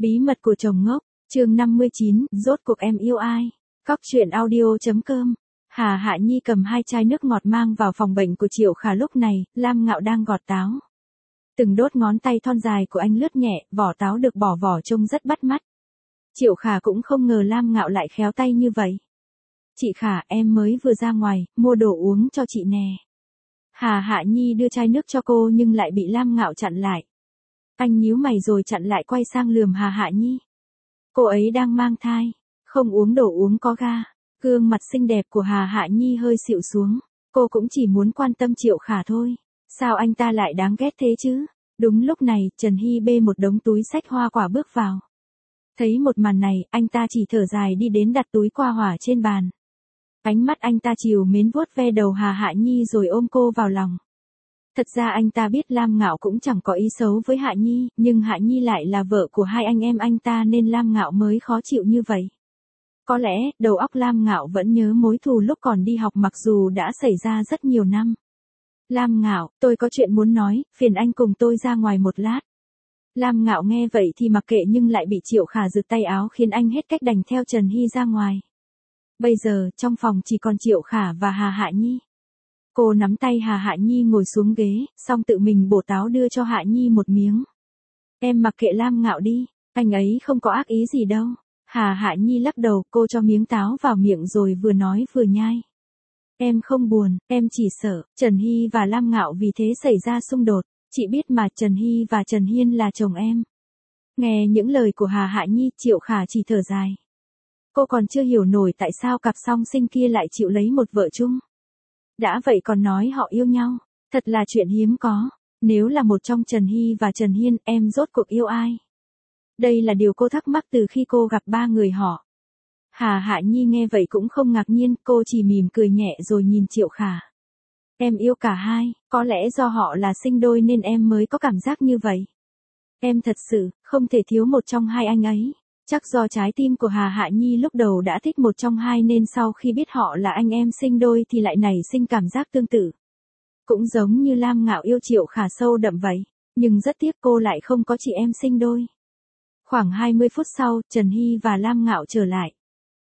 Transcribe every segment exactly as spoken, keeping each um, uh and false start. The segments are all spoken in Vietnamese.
Bí mật của chồng ngốc, chương năm mươi chín, rốt cuộc em yêu ai? Cóc truyện audio.com. Hà Hạ Nhi cầm hai chai nước ngọt mang vào phòng bệnh của Triệu Khả, lúc này, Lam Ngạo đang gọt táo. Từng đốt ngón tay thon dài của anh lướt nhẹ, vỏ táo được bỏ vỏ trông rất bắt mắt. Triệu Khả cũng không ngờ Lam Ngạo lại khéo tay như vậy. Chị Khả, em mới vừa ra ngoài, mua đồ uống cho chị nè. Hà Hạ Nhi đưa chai nước cho cô nhưng lại bị Lam Ngạo chặn lại. Anh nhíu mày rồi chặn lại, quay sang lườm Hà Hạ Nhi. Cô ấy đang mang thai, không uống đồ uống có ga. Gương mặt xinh đẹp của Hà Hạ Nhi hơi xịu xuống. Cô cũng chỉ muốn quan tâm Triệu Khả thôi. Sao anh ta lại đáng ghét thế chứ? Đúng lúc này, Trần Hy bê một đống túi xách hoa quả bước vào. Thấy một màn này, anh ta chỉ thở dài đi đến đặt túi qua hỏa trên bàn. Ánh mắt anh ta trìu mến vuốt ve đầu Hà Hạ Nhi rồi ôm cô vào lòng. Thật ra anh ta biết Lam Ngạo cũng chẳng có ý xấu với Hạ Nhi, nhưng Hạ Nhi lại là vợ của hai anh em anh ta nên Lam Ngạo mới khó chịu như vậy. Có lẽ, đầu óc Lam Ngạo vẫn nhớ mối thù lúc còn đi học mặc dù đã xảy ra rất nhiều năm. Lam Ngạo, tôi có chuyện muốn nói, phiền anh cùng tôi ra ngoài một lát. Lam Ngạo nghe vậy thì mặc kệ nhưng lại bị Triệu Khả giật tay áo khiến anh hết cách đành theo Trần Hy ra ngoài. Bây giờ, trong phòng chỉ còn Triệu Khả và Hà Hạ Nhi. Cô nắm tay Hà Hạ Nhi ngồi xuống ghế, xong tự mình bổ táo đưa cho Hạ Nhi một miếng. Em mặc kệ Lam Ngạo đi, anh ấy không có ác ý gì đâu. Hà Hạ Nhi lắc đầu, cô cho miếng táo vào miệng rồi vừa nói vừa nhai. Em không buồn, em chỉ sợ, Trần Hy và Lam Ngạo vì thế xảy ra xung đột. Chị biết mà, Trần Hy và Trần Hiên là chồng em. Nghe những lời của Hà Hạ Nhi, Triệu Khả chỉ thở dài. Cô còn chưa hiểu nổi tại sao cặp song sinh kia lại chịu lấy một vợ chung. Đã vậy còn nói họ yêu nhau, thật là chuyện hiếm có. Nếu là một trong Trần Hy và Trần Hiên, em rốt cuộc yêu ai? Đây là điều cô thắc mắc từ khi cô gặp ba người họ. Hà Hạ Nhi nghe vậy cũng không ngạc nhiên, cô chỉ mỉm cười nhẹ rồi nhìn Triệu Khả. Em yêu cả hai, có lẽ do họ là sinh đôi nên em mới có cảm giác như vậy. Em thật sự, không thể thiếu một trong hai anh ấy. Chắc do trái tim của Hà Hạ Nhi lúc đầu đã thích một trong hai nên sau khi biết họ là anh em sinh đôi thì lại nảy sinh cảm giác tương tự. Cũng giống như Lam Ngạo yêu Triệu Khả sâu đậm vậy, nhưng rất tiếc cô lại không có chị em sinh đôi. Khoảng hai mươi phút sau, Trần Hy và Lam Ngạo trở lại.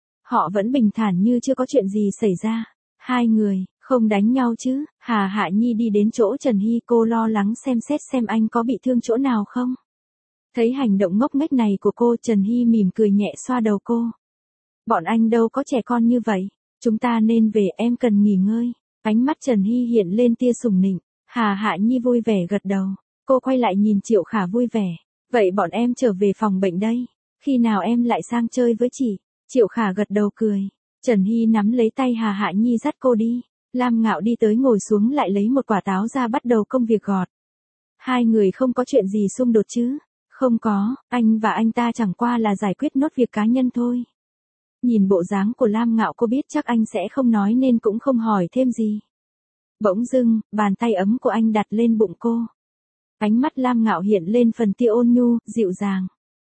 Họ vẫn bình thản như chưa có chuyện gì xảy ra. Hai người, không đánh nhau chứ? Hà Hạ Nhi đi đến chỗ Trần Hy, cô lo lắng xem xét xem anh có bị thương chỗ nào không. Thấy hành động ngốc nghếch này của cô, Trần Hy mỉm cười nhẹ xoa đầu cô. Bọn anh đâu có trẻ con như vậy. Chúng ta nên về, em cần nghỉ ngơi. Ánh mắt Trần Hy hiện lên tia sùng nịnh. Hà Hạ Nhi vui vẻ gật đầu. Cô quay lại nhìn Triệu Khả vui vẻ. Vậy bọn em trở về phòng bệnh đây. Khi nào em lại sang chơi với chị? Triệu Khả gật đầu cười. Trần Hy nắm lấy tay Hà Hạ Nhi dắt cô đi. Lam Ngạo đi tới ngồi xuống lại lấy một quả táo ra bắt đầu công việc gọt. Hai người không có chuyện gì xung đột chứ? Không có, anh và anh ta chẳng qua là giải quyết nốt việc cá nhân thôi. Nhìn bộ dáng của Lam Ngạo cô biết chắc anh sẽ không nói nên cũng không hỏi thêm gì. Bỗng dưng, bàn tay ấm của anh đặt lên bụng cô. Ánh mắt Lam Ngạo hiện lên phần tia ôn nhu, dịu dàng.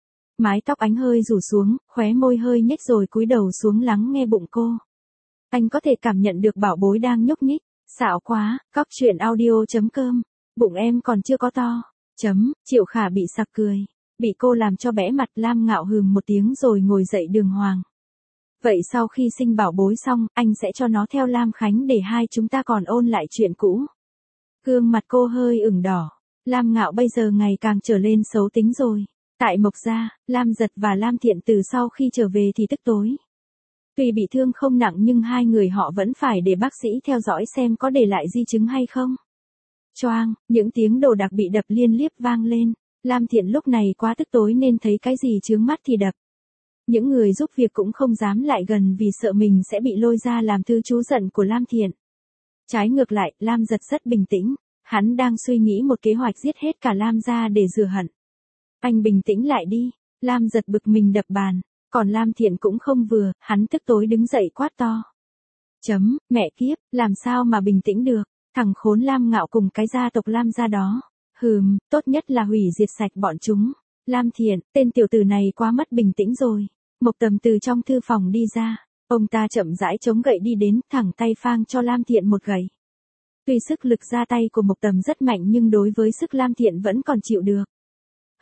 Mái tóc anh hơi rủ xuống, khóe môi hơi nhếch rồi cúi đầu xuống lắng nghe bụng cô. Anh có thể cảm nhận được bảo bối đang nhúc nhích. Xạo quá, cóc truyện audio.com. Bụng em còn chưa có to. Chấm, Triệu Khả bị sặc cười. Bị cô làm cho bẽ mặt, Lam Ngạo hừm một tiếng rồi ngồi dậy đường hoàng. Vậy sau khi sinh bảo bối xong, anh sẽ cho nó theo Lam Khánh để hai chúng ta còn ôn lại chuyện cũ. Gương mặt cô hơi ửng đỏ. Lam Ngạo bây giờ ngày càng trở lên xấu tính rồi. Tại Mộc Gia, Lam Giật và Lam Thiện từ sau khi trở về thì tức tối. Tuy bị thương không nặng nhưng hai người họ vẫn phải để bác sĩ theo dõi xem có để lại di chứng hay không. Choang, những tiếng đồ đạc bị đập liên tiếp vang lên. Lam Thiện lúc này quá tức tối nên thấy cái gì chướng mắt thì đập. Những người giúp việc cũng không dám lại gần vì sợ mình sẽ bị lôi ra làm thư chú giận của Lam Thiện. Trái ngược lại, Lam Giật rất bình tĩnh. Hắn đang suy nghĩ một kế hoạch giết hết cả Lam gia để rửa hận. Anh bình tĩnh lại đi. Lam Giật bực mình đập bàn. Còn Lam Thiện cũng không vừa, hắn tức tối đứng dậy quát to. Chấm, mẹ kiếp, làm sao mà bình tĩnh được. Thằng khốn Lam Ngạo cùng cái gia tộc Lam gia đó. Hừm, tốt nhất là hủy diệt sạch bọn chúng. Lam Thiện, tên tiểu tử này quá mất bình tĩnh rồi. Mộc Tầm từ trong thư phòng đi ra. Ông ta chậm rãi chống gậy đi đến, thẳng tay phang cho Lam Thiện một gậy. Tuy sức lực ra tay của Mộc Tầm rất mạnh nhưng đối với sức Lam Thiện vẫn còn chịu được.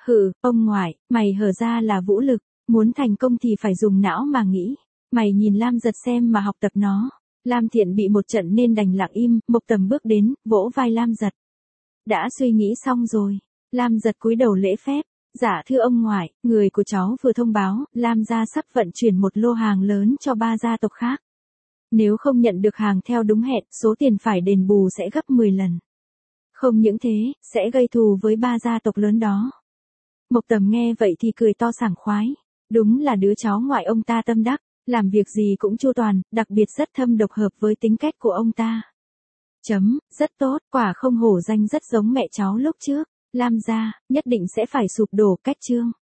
Hừ, ông ngoại, mày hở ra là vũ lực, muốn thành công thì phải dùng não mà nghĩ. Mày nhìn Lam Giật xem mà học tập nó. Lam Thiện bị một trận nên đành lặng im, Mộc Tầm bước đến, vỗ vai Lam Giật. Đã suy nghĩ xong rồi. Lam Giật cúi đầu lễ phép. Dạ thưa ông ngoại, người của cháu vừa thông báo, Lam gia sắp vận chuyển một lô hàng lớn cho ba gia tộc khác. Nếu không nhận được hàng theo đúng hẹn, số tiền phải đền bù sẽ gấp mười lần. Không những thế, sẽ gây thù với ba gia tộc lớn đó. Mộc Tầm nghe vậy thì cười to sảng khoái. Đúng là đứa cháu ngoại ông ta tâm đắc, làm việc gì cũng chu toàn, đặc biệt rất thâm độc hợp với tính cách của ông ta. Chấm, rất tốt, quả không hổ danh rất giống mẹ cháu lúc trước. Lam gia, nhất định sẽ phải sụp đổ cách chương.